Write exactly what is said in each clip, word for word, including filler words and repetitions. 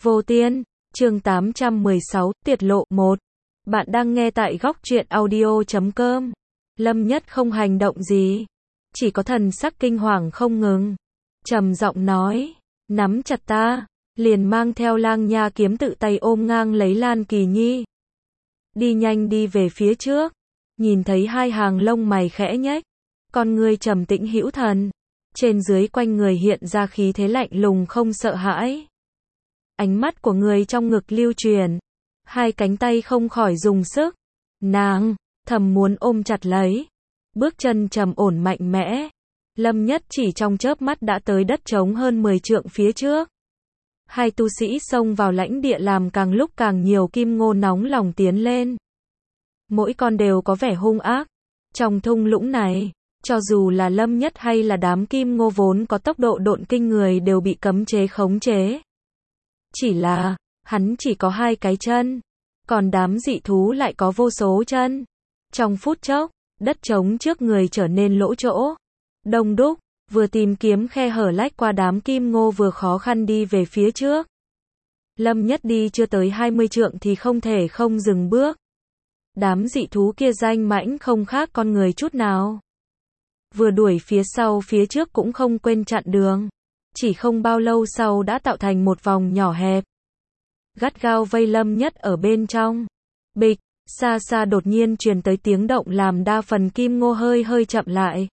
Vô Tiên, chương tám trăm mười sáu, tiết lộ một. Bạn đang nghe tại góc truyện audio chấm com. Lâm Nhất không hành động gì, chỉ có thần sắc kinh hoàng không ngừng. Trầm giọng nói, nắm chặt ta, liền mang theo Lang Nha kiếm tự tay ôm ngang lấy Lan Kỳ Nhi. Đi nhanh đi về phía trước, nhìn thấy hai hàng lông mày khẽ nhếch, con ngươi trầm tĩnh hữu thần, trên dưới quanh người hiện ra khí thế lạnh lùng không sợ hãi. Ánh mắt của người trong ngực lưu truyền, hai cánh tay không khỏi dùng sức, nàng thầm muốn ôm chặt lấy, bước chân trầm ổn mạnh mẽ. Lâm Nhất chỉ trong chớp mắt đã tới đất trống hơn mười trượng phía trước. Hai tu sĩ xông vào lãnh địa làm càng lúc càng nhiều kim ngô nóng lòng tiến lên. Mỗi con đều có vẻ hung ác. Trong thung lũng này, cho dù là Lâm Nhất hay là đám kim ngô vốn có tốc độ độn kinh người đều bị cấm chế khống chế. Chỉ là, hắn chỉ có hai cái chân, còn đám dị thú lại có vô số chân. Trong phút chốc, đất trống trước người trở nên lỗ chỗ, đông đúc, vừa tìm kiếm khe hở lách qua đám kim ngô vừa khó khăn đi về phía trước. Lâm Nhất đi chưa tới hai mươi trượng thì không thể không dừng bước. Đám dị thú kia danh mãnh không khác con người chút nào. Vừa đuổi phía sau phía trước cũng không quên chặn đường. Chỉ không bao lâu sau đã tạo thành một vòng nhỏ hẹp, gắt gao vây Lâm Nhất ở bên trong. Bịch, xa xa đột nhiên truyền tới tiếng động làm đa phần kim ngô hơi hơi chậm lại.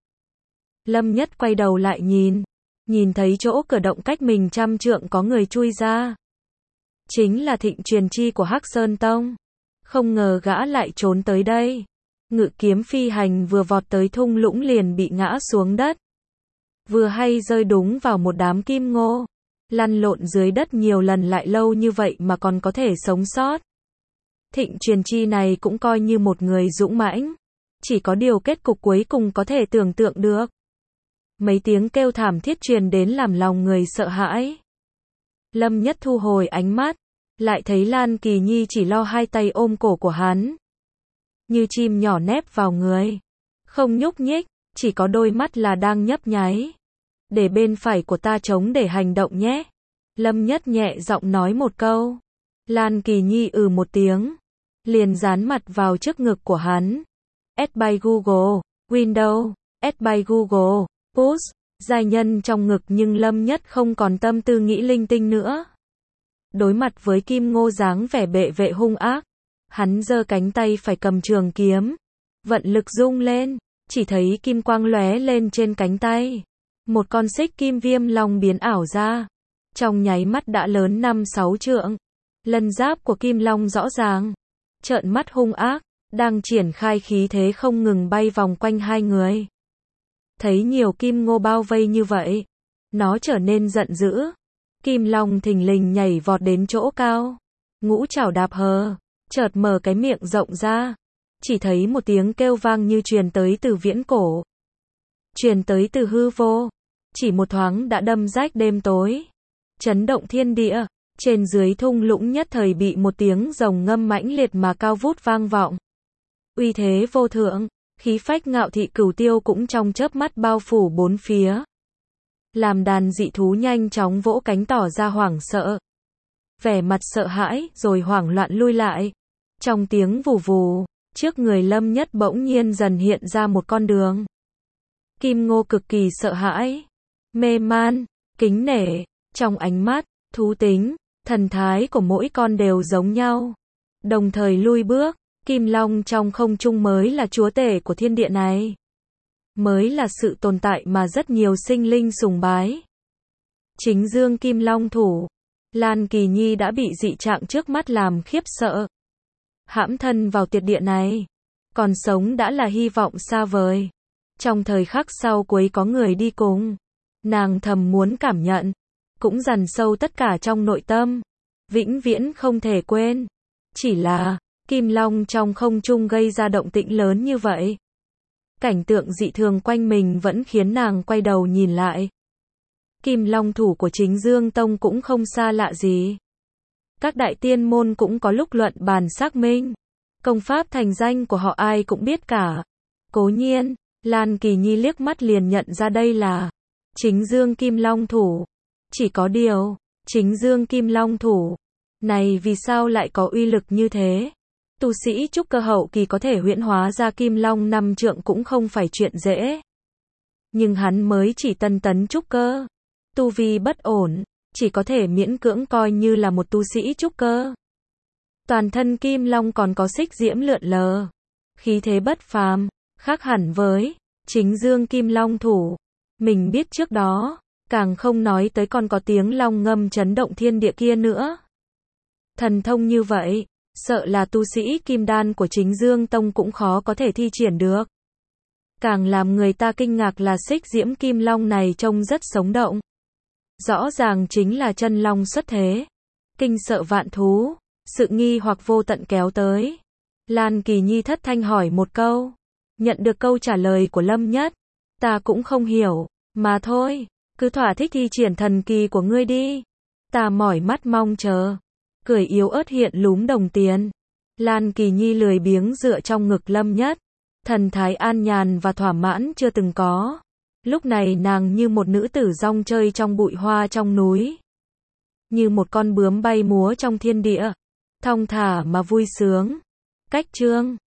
Lâm Nhất quay đầu lại nhìn, nhìn thấy chỗ cửa động cách mình trăm trượng có người chui ra. Chính là Thịnh Truyền Chi của Hắc Sơn Tông. Không ngờ gã lại trốn tới đây. Ngự kiếm phi hành vừa vọt tới thung lũng liền bị ngã xuống đất. Vừa hay rơi đúng vào một đám kim ngô. Lăn lộn dưới đất nhiều lần lại lâu như vậy mà còn có thể sống sót. Thịnh Truyền Chi này cũng coi như một người dũng mãnh. Chỉ có điều kết cục cuối cùng có thể tưởng tượng được. Mấy tiếng kêu thảm thiết truyền đến làm lòng người sợ hãi. Lâm Nhất thu hồi ánh mắt, lại thấy Lan Kỳ Nhi chỉ lo hai tay ôm cổ của hắn. Như chim nhỏ nép vào người. Không nhúc nhích, chỉ có đôi mắt là đang nhấp nháy. Để bên phải của ta chống để hành động nhé. Lâm Nhất nhẹ giọng nói một câu. Lan Kỳ Nhi ừ một tiếng. Liền dán mặt vào trước ngực của hắn. Add by Google, Windows, Add by Google, Push, giai nhân trong ngực nhưng Lâm Nhất không còn tâm tư nghĩ linh tinh nữa. Đối mặt với kim ngô dáng vẻ bệ vệ hung ác, hắn giơ cánh tay phải cầm trường kiếm, vận lực rung lên, chỉ thấy kim quang lóe lên trên cánh tay. Một con xích kim viêm long biến ảo ra, trong nháy mắt đã lớn năm sáu trượng. Lân giáp của kim long rõ ràng, trợn mắt hung ác, đang triển khai khí thế không ngừng bay vòng quanh hai người. Thấy nhiều kim ngô bao vây như vậy, nó trở nên giận dữ. Kim long thình lình nhảy vọt đến chỗ cao, ngũ trảo đạp hờ, chợt mở cái miệng rộng ra, chỉ thấy một tiếng kêu vang như truyền tới từ viễn cổ, truyền tới từ hư vô, chỉ một thoáng đã đâm rách đêm tối, chấn động thiên địa. Trên dưới thung lũng nhất thời bị một tiếng rồng ngâm mãnh liệt mà cao vút vang vọng. Uy thế vô thượng, khí phách ngạo thị cửu tiêu cũng trong chớp mắt bao phủ bốn phía. Làm đàn dị thú nhanh chóng vỗ cánh tỏ ra hoảng sợ. Vẻ mặt sợ hãi rồi hoảng loạn lui lại. Trong tiếng vù vù, trước người Lâm Nhất bỗng nhiên dần hiện ra một con đường. Kim ngô cực kỳ sợ hãi, mê man, kính nể, trong ánh mắt, thú tính, thần thái của mỗi con đều giống nhau. Đồng thời lui bước, Kim Long trong không trung mới là chúa tể của thiên địa này. Mới là sự tồn tại mà rất nhiều sinh linh sùng bái. Chính dương Kim Long thủ, Lan Kỳ Nhi đã bị dị trạng trước mắt làm khiếp sợ. Hãm thân vào tuyệt địa này, còn sống đã là hy vọng xa vời. Trong thời khắc sau cuối có người đi cùng, nàng thầm muốn cảm nhận, cũng dằn sâu tất cả trong nội tâm, vĩnh viễn không thể quên. Chỉ là, Kim Long trong không trung gây ra động tĩnh lớn như vậy. Cảnh tượng dị thường quanh mình vẫn khiến nàng quay đầu nhìn lại. Kim Long thủ của Chính Dương Tông cũng không xa lạ gì. Các đại tiên môn cũng có lúc luận bàn xác minh. Công pháp thành danh của họ ai cũng biết cả. Cố nhiên, Lan Kỳ Nhi liếc mắt liền nhận ra đây là Chính Dương Kim Long thủ. Chỉ có điều, Chính dương kim long thủ. Này vì sao lại có uy lực như thế? Tu sĩ trúc cơ hậu kỳ có thể huyễn hóa ra kim long năm trượng cũng không phải chuyện dễ. Nhưng hắn mới chỉ tân tấn trúc cơ. Tu vi bất ổn, chỉ có thể miễn cưỡng coi như là một tu sĩ trúc cơ. Toàn thân kim long còn có xích diễm lượn lờ. Khí thế bất phàm, khác hẳn với chính dương kim long thủ. Mình biết trước đó, càng không nói tới còn có tiếng long ngâm chấn động thiên địa kia nữa. Thần thông như vậy, sợ là tu sĩ kim đan của chính dương tông cũng khó có thể thi triển được. Càng làm người ta kinh ngạc là xích diễm kim long này trông rất sống động. Rõ ràng chính là chân long xuất thế. Kinh sợ vạn thú, sự nghi hoặc vô tận kéo tới. Lan Kỳ Nhi thất thanh hỏi một câu. Nhận được câu trả lời của Lâm Nhất. Ta cũng không hiểu, mà thôi, cứ thỏa thích thi triển thần kỳ của ngươi đi. Ta mỏi mắt mong chờ. Cười yếu ớt hiện lúm đồng tiền. Lan Kỳ Nhi lười biếng dựa trong ngực Lâm Nhất. Thần thái an nhàn và thỏa mãn chưa từng có. Lúc này nàng như một nữ tử rong chơi trong bụi hoa trong núi. Như một con bướm bay múa trong thiên địa. Thong thả mà vui sướng. Cách chương